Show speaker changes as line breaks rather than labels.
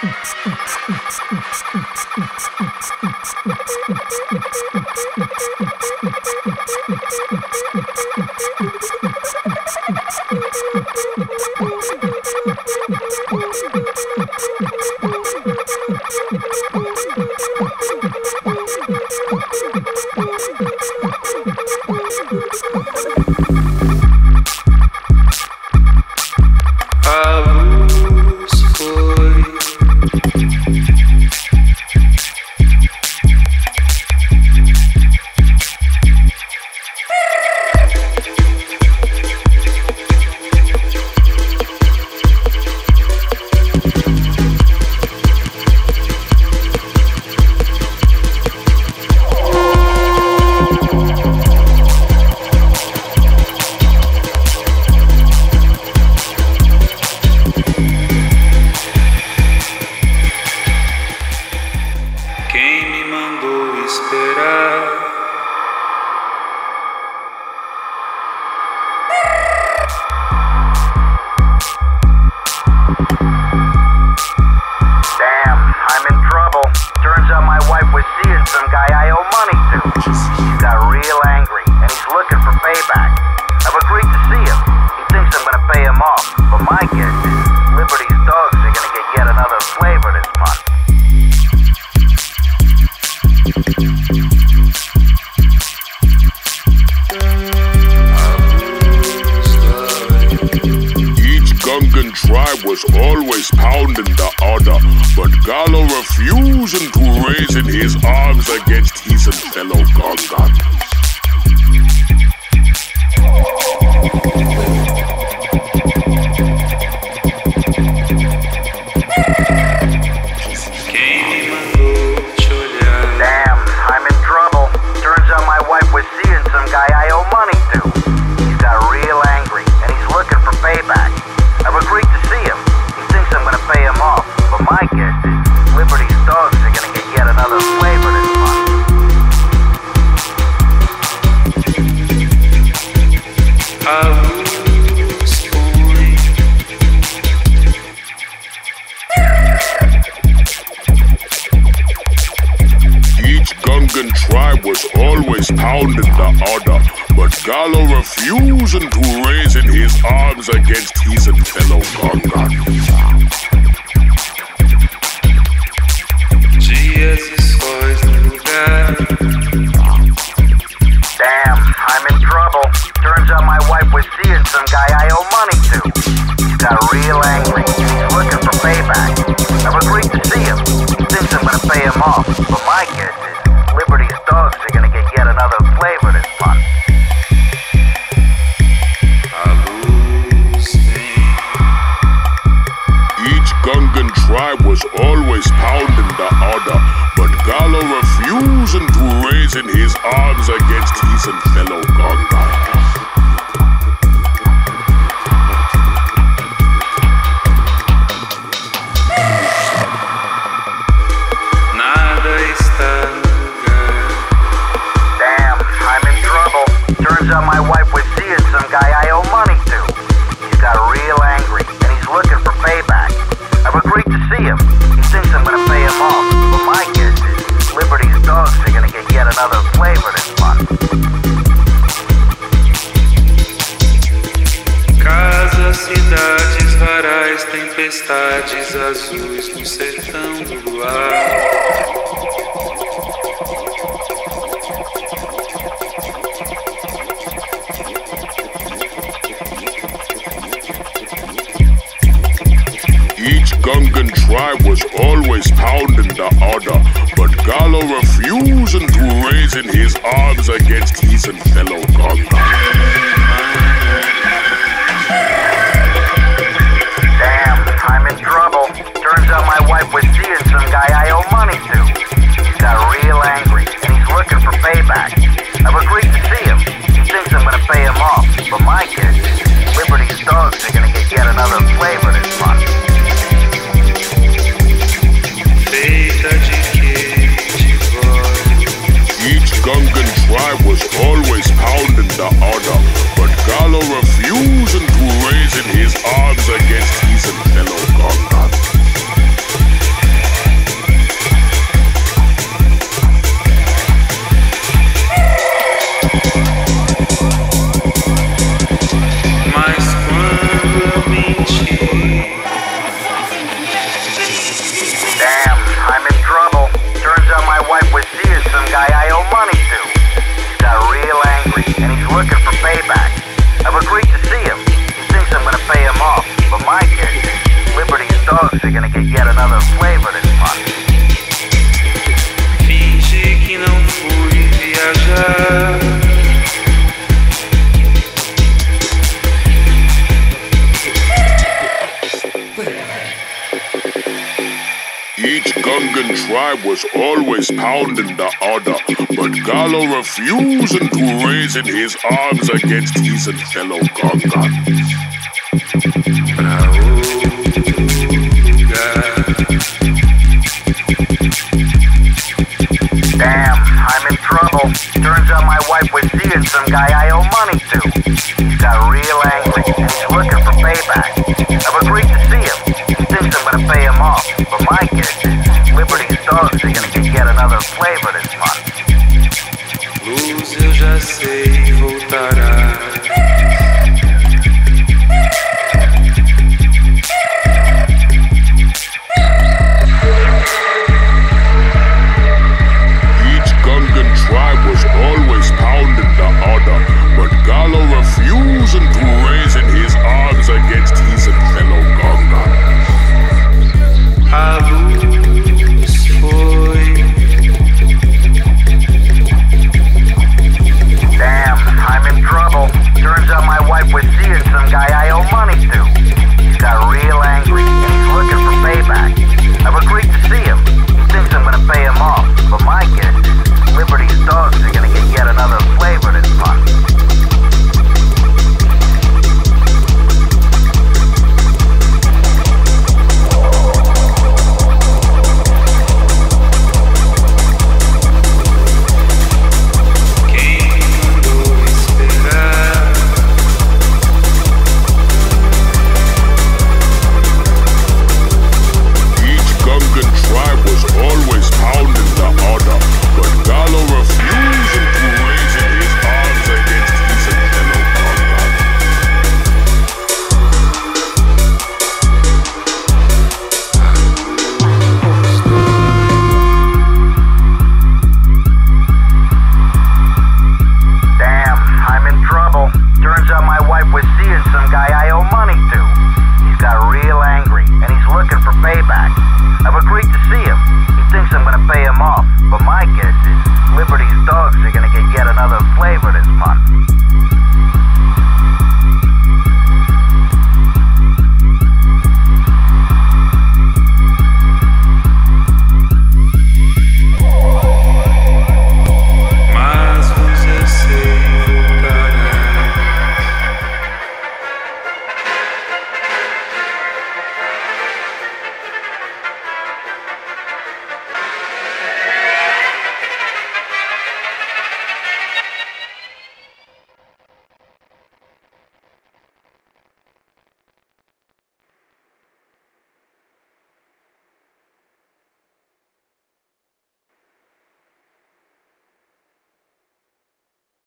Raising his arms against his fellow Gongan. Damn, I'm in trouble. Turns out my wife was seeing some guy I owe money to. He's got real angry, and he's looking for payback. I've agreed to see him. He thinks I'm gonna pay him off. But my guess is Liberty's dogs are gonna get yet another flavor this month.
Fingi que não fui viajar.
Each Gungan tribe was always pounding the other, but Gallo refusing to raise his arms against his fellow Gungans.
Damn, I'm in trouble. Turns out my wife was seeing some guy I owe money to. He's got real angry, and he's looking for payback. I've agreed to see him. He thinks I'm gonna pay him off. But my guess is Liberty's dogs are gonna get yet another flavor this month.
Luz eu já sei voltará.